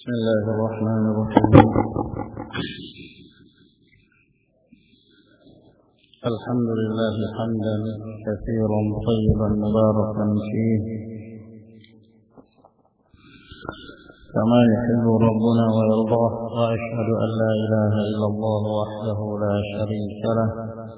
بسم الله الرحمن الرحيم. الحمد لله حمدا كثيرا طيبا مباركا فيه كما يحب ربنا ويرضاه، وأشهد أن لا إله إلا الله وحده لا شريك له،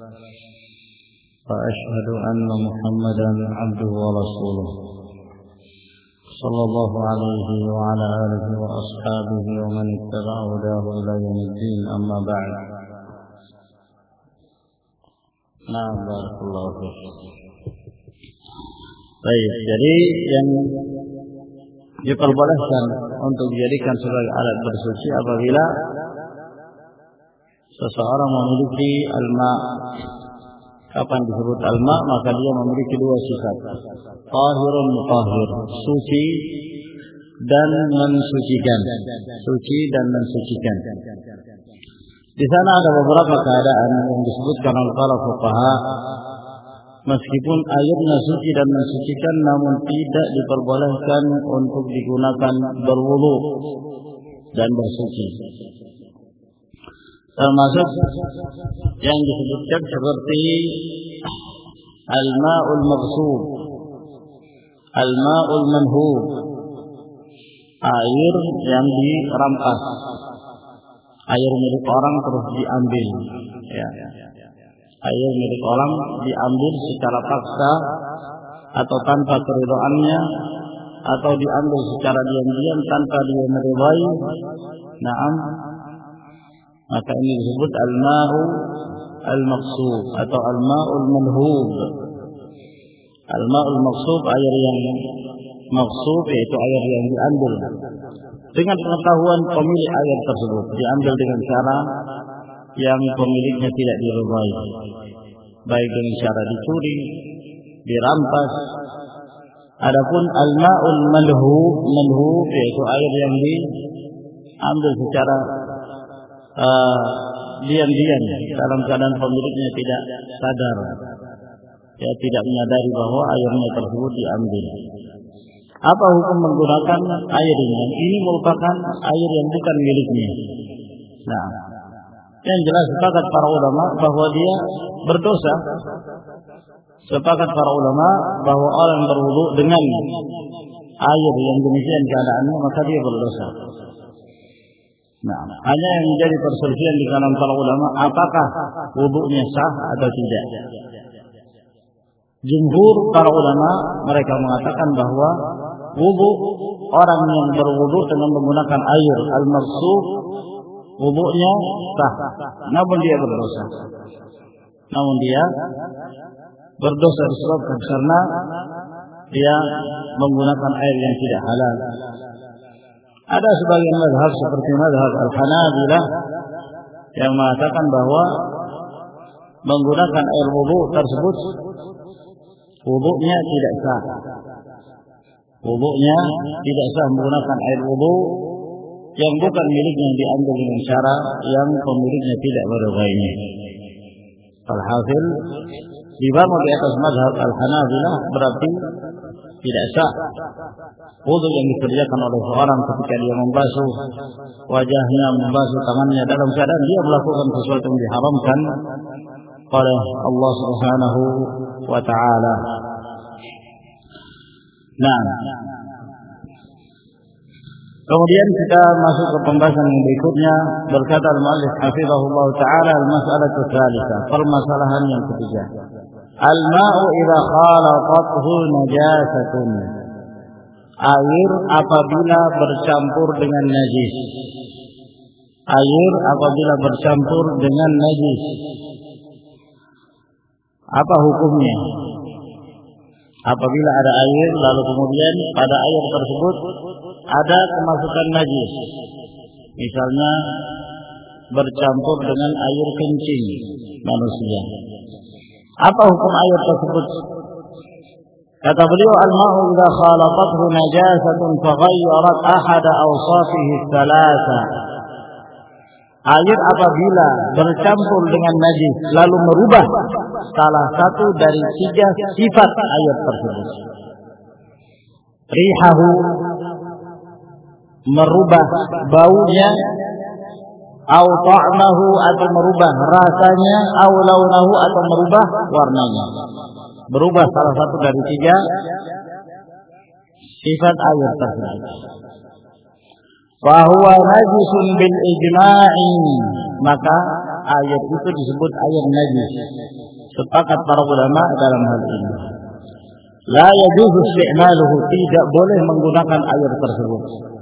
وأشهد أن محمدا عبده ورسوله صلى الله عليه وعلى آله وأصحابه ومن اتبع هداه إلى يوم الدين. أما بعد. Nah, barakallahu fiik. Baik, jadi yang diperbolehkan untuk dijadikan sebagai alat bersuci apabila seseorang memiliki alma. Kapan disebut alma? Maka dia memiliki dua sifat, tahirun mutahhir, suci dan mensucikan. Suci dan mensucikan. Di sana ada beberapa keadaan yang disebutkan oleh para fuqaha. Meskipun airnya suci dan mensucikan, namun tidak diperbolehkan untuk digunakan berwudu dan bersuci. Termasuk yang disebutkan seperti al-ma'ul maghsub, al-ma'ul manhub, air yang dirampas, air milik orang terus diambil, ya. Air milik orang diambil secara paksa atau tanpa keridhaannya, atau diambil secara diam-diam tanpa dia meridai. Naam, maka ini disebut al-ma'u al-maqsub atau al-ma'ul manhub. Al-ma'ul maqsub, air yang maqsub, yaitu air yang diambil dengan pengetahuan pemilik air tersebut, diambil dengan cara yang pemiliknya tidak diridai, baik dengan cara dicuri, dirampas. Adapun al-ma'ul manhub, yaitu air yang diambil secara diam-diam dalam keadaan pemiliknya tidak sadar, ya, tidak menyadari bahwa airnya tersebut diambil. Apa hukum menggunakan air ini? Ini merupakan air yang bukan miliknya. Nah, yang jelas sepakat para ulama bahwa dia berdosa. Sepakat para ulama bahwa orang berwudu dengan air yang demikian keadaannya, maka dia berdosa. Nah, hanya yang menjadi perselisihan di kalangan para ulama, apakah wudunya sah atau tidak. Jumhur para ulama mereka mengatakan bahwa wudu orang yang berwudu dengan menggunakan air al-maghsub, wudunya sah, namun dia berdosa. Namun dia berdosa disebabkan karena dia menggunakan air yang tidak halal. Ada sebagian mazhab seperti mazhab al-Hanabilah yang mengatakan bahwa menggunakan air wudu tersebut wudunya tidak sah. Wudunya tidak sah menggunakan air wudu yang bukan miliknya, yang diambil dengan cara yang pemiliknya tidak meridainya. Al-Hafil dibangun di atas mazhab al-Hanabilah, berarti tidak sah wudu yang dikerjakan oleh seorang ketika dia membasuh wajahnya, membasuh tangannya dalam keadaan dia melakukan sesuatu yang diharamkan oleh Allah Subhanahu wa ta'ala. Nah, kemudian kita masuk ke pembahasan yang berikutnya. Berkata al-muallif hafizahullah ta'ala, al-mas'alatu tsalitsah, permasalahan yang ketiga. Al-ma'u idza khalatathu najasatun. Air apabila bercampur dengan najis. Air apabila bercampur dengan najis, apa hukumnya? Apabila ada air lalu kemudian pada air tersebut ada kemasukan najis, misalnya bercampur dengan air kencing manusia, apa hukum air tersebut? Kata beliau, al-ma'u idza khalatathu najasatun faghayyarat ahada awsafihi tsalatsa. Air apabila bercampur dengan najis lalu merubah salah satu dari 3 sifat air tersebut. Rihahu, merubah baunya, au ta'mahu atau merubah rasanya, au launahu atau merubah warnanya. Berubah salah satu dari tiga sifat air tersebut. Fahuwa najisun bil ijma'i, maka air itu disebut air najis. Sepakat para ulama dalam hal ini. La yajuzu isti'maluhu, tidak boleh menggunakan air tersebut.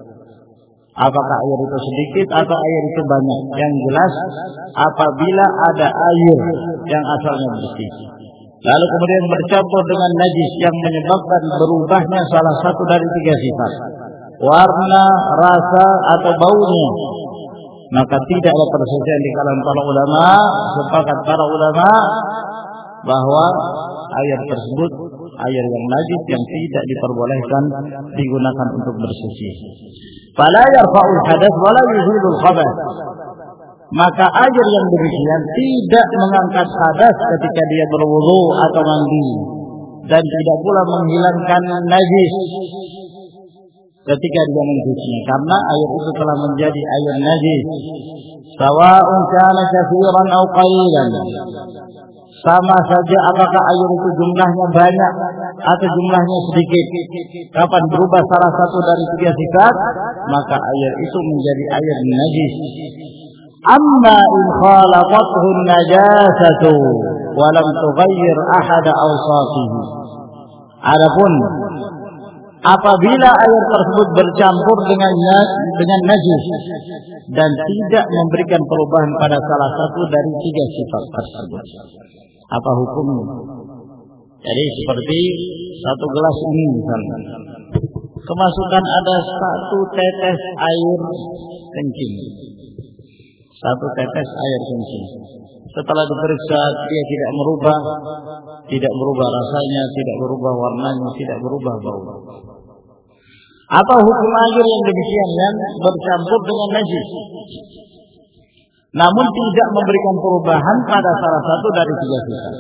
Apakah air itu sedikit atau air itu banyak? Yang jelas apabila ada air yang asalnya bersih, lalu kemudian bercampur dengan najis yang menyebabkan berubahnya salah satu dari tiga sifat, warna, rasa atau baunya, maka tidak ada perselisihan di kalangan para ulama. Sepakat para ulama bahwa air tersebut air yang najis yang tidak diperbolehkan digunakan untuk bersuci. Fala yarfa'ul hadath wala yuzilul khabath, maka air yang demikian tidak mengangkat hadas ketika dia berwudu atau mandi, dan tidak pula menghilangkan najis ketika dia mencucinya, karena air itu telah menjadi air najis. Sawa'un kana katsiran aw qalilan, sama saja apakah air itu jumlahnya banyak atau jumlahnya sedikit. Kapan berubah salah satu dari tiga sifat, maka air itu menjadi air najis. Amma in khalatathu an-najasatu wa lam tughayyir ahad awsafihi. Adapun apabila air tersebut bercampur dengan najis dan tidak memberikan perubahan pada salah satu dari tiga sifat tersebut, apa hukumnya? Jadi seperti satu gelas ini misalnya, kemasukan ada satu tetes air kencing, satu tetes air kencing. Setelah diperiksa dia tidak berubah rasanya, tidak berubah warnanya, tidak berubah bau. Apa hukum air yang demikian yang bercampur dengan najis, namun tidak memberikan perubahan pada salah satu dari tiga sifat?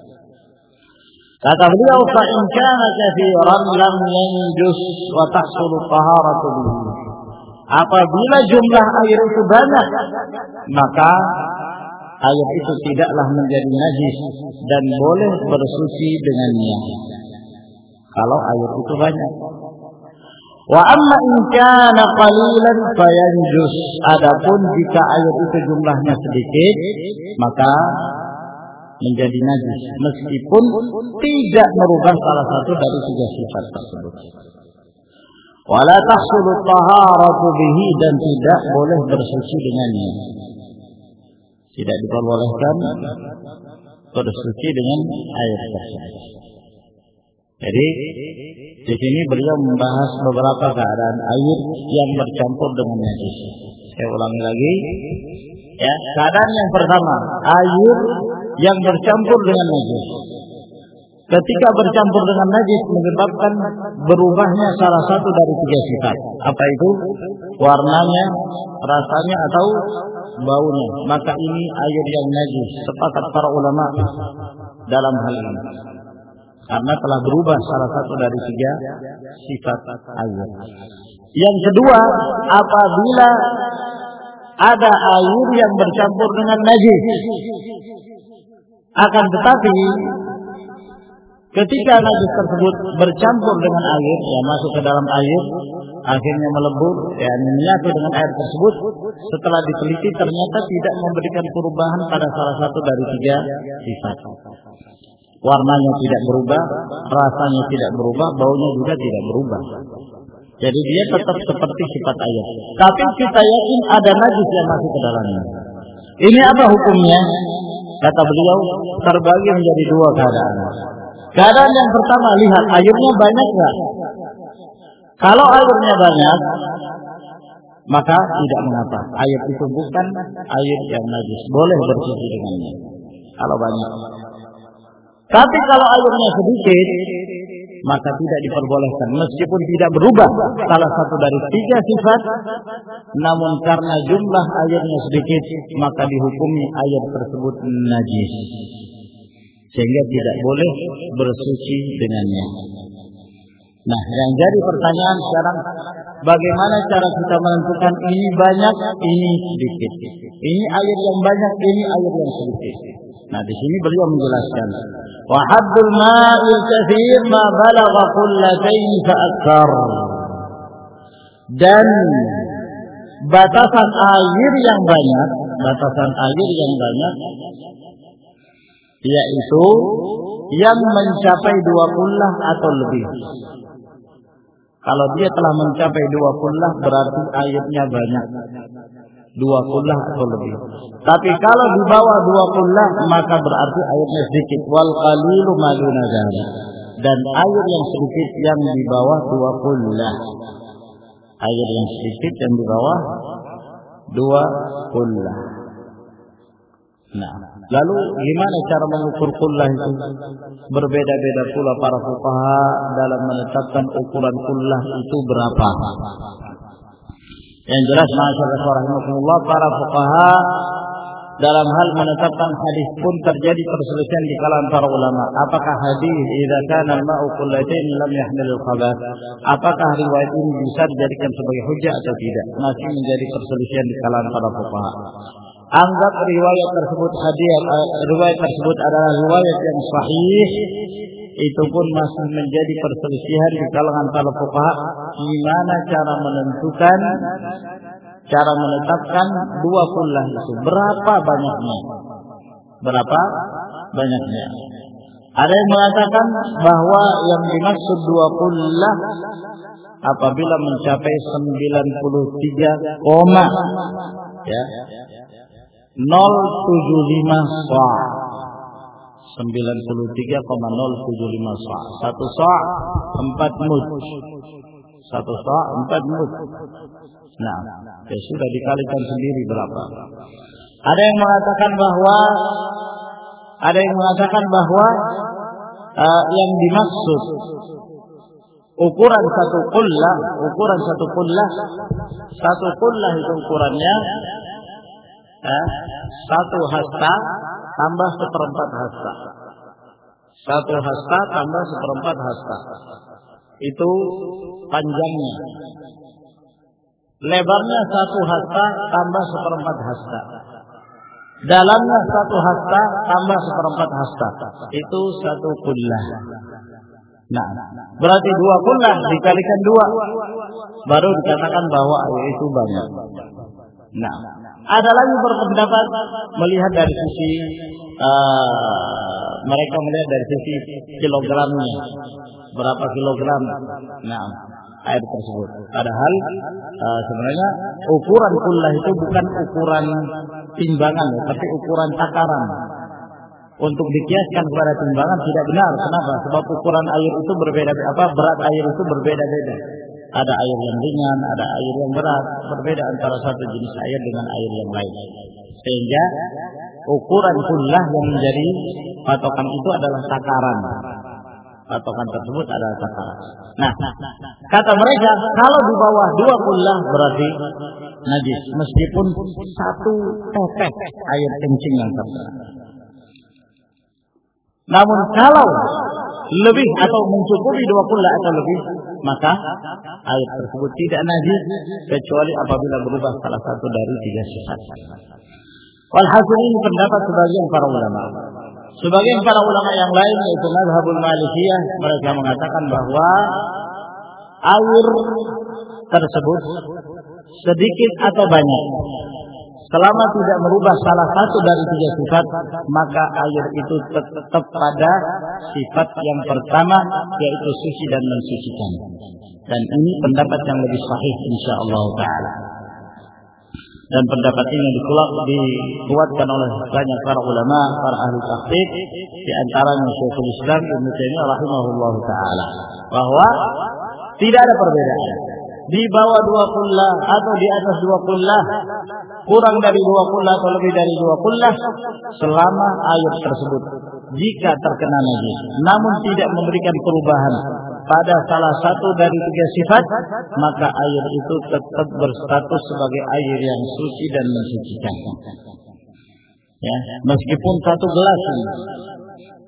Kata beliau, fa in kana katsiran lam yanjus wa tahsulu taharatu bihi. Apabila jumlah air itu banyak, maka air itu tidaklah menjadi najis dan boleh bersuci dengannya kalau air itu banyak. Wa amma in kana qalilan fayanjus, adapun jika air itu jumlahnya sedikit, maka menjadi najis meskipun tidak merubah salah satu dari tiga sifat tersebut. Wala tahsulu taharatu bihi, dan tidak boleh bersuci dengannya. Tidak diperbolehkan bersuci dengan air tersebut. Jadi di sini beliau membahas beberapa keadaan air yang bercampur dengan najis. Saya ulangi lagi, ya. Keadaan yang pertama, air yang bercampur dengan najis. Ketika bercampur dengan najis menyebabkan berubahnya salah satu dari tiga sifat. Apa itu? Warnanya, rasanya, atau baunya. Maka ini air yang najis. Sepakat para ulama dalam hal ini, karena telah berubah salah satu dari tiga sifat air. Yang kedua, apabila ada air yang bercampur dengan najis, akan tetapi ketika najis tersebut bercampur dengan air, ya masuk ke dalam air, akhirnya melebur, ya menyatu dengan air tersebut, setelah diteliti ternyata tidak memberikan perubahan pada salah satu dari tiga sifat. Warnanya tidak berubah, rasanya tidak berubah, baunya juga tidak berubah. Jadi dia tetap seperti sifat air. Tapi kita yakin ada najis yang masuk ke dalamnya. Ini apa hukumnya? Kata beliau, terbagi menjadi dua keadaan. Keadaan yang pertama, lihat airnya banyak enggak? Kalau airnya banyak, maka tidak mengapa. Air itu bukan air yang najis, boleh bersuci dengannya kalau banyak. Tapi kalau airnya sedikit, maka tidak diperbolehkan, meskipun tidak berubah salah satu dari tiga sifat, namun karena jumlah airnya sedikit, maka dihukumi air tersebut najis, sehingga tidak boleh bersuci dengannya. Nah, yang jadi pertanyaan sekarang, bagaimana cara kita menentukan ini banyak, ini sedikit. Ini air yang banyak, ini air yang sedikit. Nah, di sini beliau menjelaskan, wa haddul ma'il katsir ma balagha qullatayn fa akthar. Dan batasan air yang banyak yaitu yang mencapai 2 kullah atau lebih. Kalau dia telah mencapai 2 kullah berarti airnya banyak, 2 kullah atau lebih. Tapi kalau di bawah 2 kullah maka berarti airnya sedikit. Wal qalilu ma duna dzalik. Dan air yang sedikit yang di bawah 2 kullah. Air yang sedikit yang di bawah 2 kullah. Nah, lalu gimana cara mengukur kullah itu? Berbeda-beda pula para fuqaha dalam menetapkan ukuran kullah itu berapa. Yang jelas masyaallah rahimakumullah, para fuqaha dalam hal menetapkan hadis pun terjadi perselisihan di kalangan para ulama. Apakah hadis idza kana al-ma'u qullatayn lam yahmil al-khabath? Apakah riwayat ini bisa dijadikan sebagai hujjah atau tidak? Masih menjadi perselisihan di kalangan para fuqaha. Anggap riwayat tersebut adalah riwayat yang sahih, itu pun masih menjadi perselisihan di kalangan para fuqaha. Gimana cara menetapkan 2 kullah itu berapa banyaknya? Ada yang mengatakan bahwa yang dimaksud 2 kullah apabila mencapai 93, ya 075 sa'. 93,075 sa'. 1 sa' 4 mud. 1 sa' 4 mud. Nah, ya sudah dikalikan sendiri berapa. Ada yang mengatakan bahwa yang dimaksud ukuran satu kullah itu ukurannya 1 hasta tambah 1/4 hasta. 1 hasta tambah 1/4 hasta. Itu panjangnya. Lebarnya 1 hasta tambah 1/4 hasta. Dalamnya 1 hasta tambah 1/4 hasta. Itu 1 kullah. Nah, berarti 2 kullah dikalikan 2 baru dikatakan bahwa air itu banyak. Nah, ada lagi berpendapat melihat dari sisi mereka melihat dari sisi kilogramnya, berapa kilogram air tersebut. Padahal sebenarnya ukuran kullah itu bukan ukuran timbangan, tapi ukuran takaran. Untuk dikiaskan kepada timbangan tidak benar. Kenapa? Sebab ukuran air itu berbeda-beda, berat air itu berbeda-beda. Ada air yang ringan, ada air yang berat, berbeda antara satu jenis air dengan air yang lain. Sehingga ukuran kullah yang menjadi patokan itu adalah takaran. Patokan tersebut adalah takaran. Nah, kata mereka kalau di bawah 2 kullah berarti najis, meskipun 1 tetes air kencing yang terserah. Namun kalau lebih atau mencukupi 2 kullah atau lebih, maka air tersebut tidak najis kecuali apabila berubah salah satu dari 3 sifat. Walhasil ini pendapat sebagian para ulama. Sebagian para ulama yang lain yaitu mazhabul Malikiyah, mereka mengatakan bahwa air tersebut sedikit atau banyak, selama tidak merubah salah satu dari 3 sifat, maka air itu tetap pada sifat yang pertama, yaitu suci dan mensucikan. Dan ini pendapat yang lebih sahih insyaallah taala. Dan pendapat ini dikuatkan oleh banyak para ulama, para ahli tahqiq, di antaranya Syekhul Islam Ibnu Taimiyah rahimahullah taala, bahwa tidak ada perbedaan di bawah 2 kullah atau di atas 2 kullah, kurang dari 2 kullah atau lebih dari 2 kullah, selama air tersebut jika terkena najis namun tidak memberikan perubahan pada salah satu dari 3 sifat, maka air itu tetap berstatus sebagai air yang suci dan mensucikan. Ya, meskipun 1 gelas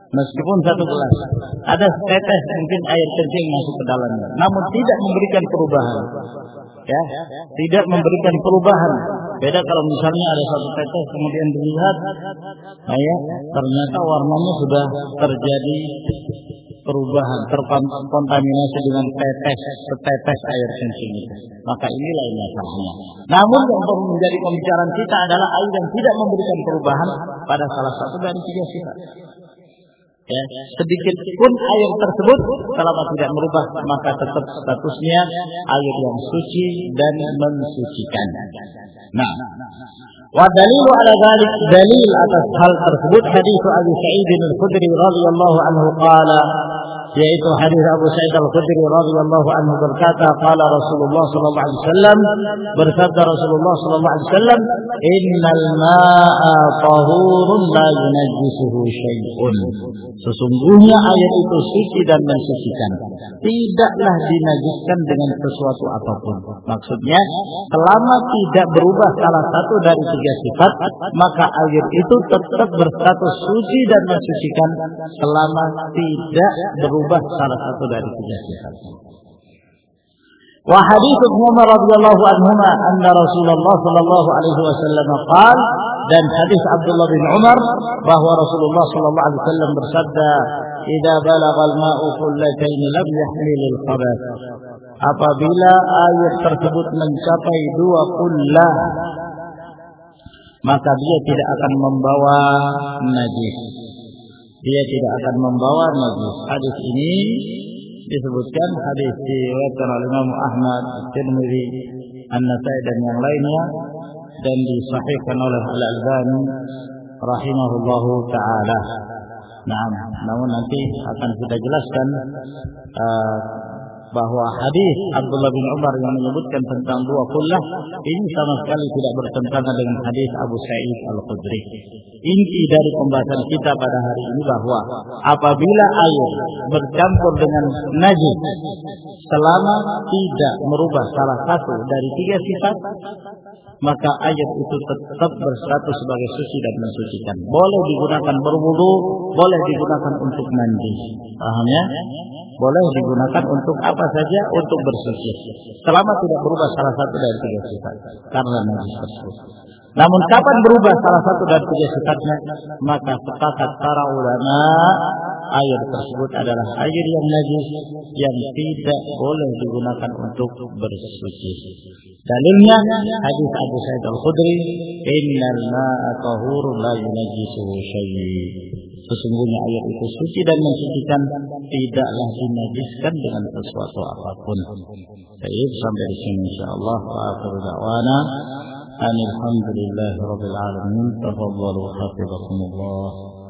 Meskipun satu gelas, ada setetes mungkin air kencing masuk ke dalamnya, namun tidak memberikan perubahan. Ya, tidak memberikan perubahan. Beda kalau misalnya ada satu tetes kemudian dilihat, nah ya, ternyata warnanya sudah terjadi perubahan, terkontaminasi dengan setetes air kencing itu. Maka inilah masalahnya. Namun yang perlu menjadi pembicaraan kita adalah air yang tidak memberikan perubahan pada salah satu dari tiga sifat. Ya, sedikit pun air tersebut selama tidak merubah maka tetap statusnya air yang suci dan mensucikan. Nah, wa dalilu ala dzalik, dalil atas hal tersebut hadis Abu Sa'id Al-Khudri radhiyallahu anhu qala, yaitu hadis Abu Sa'id Al-Khudri radhiyallahu anhu berkata, qala Rasulullah sallallahu alaihi wasallam, bersabda Rasulullah sallallahu alaihi wasallam, innal ma'a tahurun la yunajjisuhu syai'un. Sesungguhnya air itu suci dan mensucikan, tidaklah dinajiskan dengan sesuatu apapun. Maksudnya, selama tidak berubah salah satu dari tiga sifat, maka air itu tetap berstatus suci dan mensucikan selama tidak berubah salah satu dari tiga sifat. Wa hadits Umar radhiyallahu anhuma anna Rasulullah sallallahu alaihi wasallam qala, dan hadis Abdullah bin Umar bahwa Rasulullah sallallahu alaihi wasallam bersabda, "Idza balagha al-ma'u qullatayn lam yahmil al-khabath." Apabila air tersebut mencapai 2 kullah, maka dia tidak akan membawa najis. Dia tidak akan membawa najis. Hadis ini disebutkan hadis diriwayatkan oleh Imam Ahmad, Tirmidzi, An-Nasa'i dan yang lainnya, dan disahihkan oleh Al-Albani rahimahullahu taala. Nah, namun nanti akan kita jelaskan bahwa hadis Abdullah bin Umar yang menyebutkan tentang 2 kullah ini sama sekali tidak bertentangan dengan hadis Abu Sa'id Al-Khudri. Inti dari pembahasan kita pada hari ini bahwa apabila air bercampur dengan najis selama tidak merubah salah satu dari tiga sifat, maka air itu tetap berstatus sebagai suci dan mensucikan. Boleh digunakan berwudu, boleh digunakan untuk mandi. Paham ya? Boleh digunakan untuk apa saja untuk bersuci, selama tidak berubah salah satu dari tiga sifat karena najis tersebut. Namun kapan berubah salah satu dari tiga sifatnya, maka sepakat para ulama air tersebut adalah air yang najis yang tidak boleh digunakan untuk bersuci. Dalilnya hadis Abu Sa'id Al-Khudri, innal ma'a tahurun la yunajjisuhu syai'. Sesungguhnya air itu suci dan mensucikan, tidaklah dinajiskan dengan sesuatu apapun. Baik, sampai di sini insyaallah. Wa akhiru da'wana alhamdulillahi rabbil alamin. Tafadhalu hafizakumullah.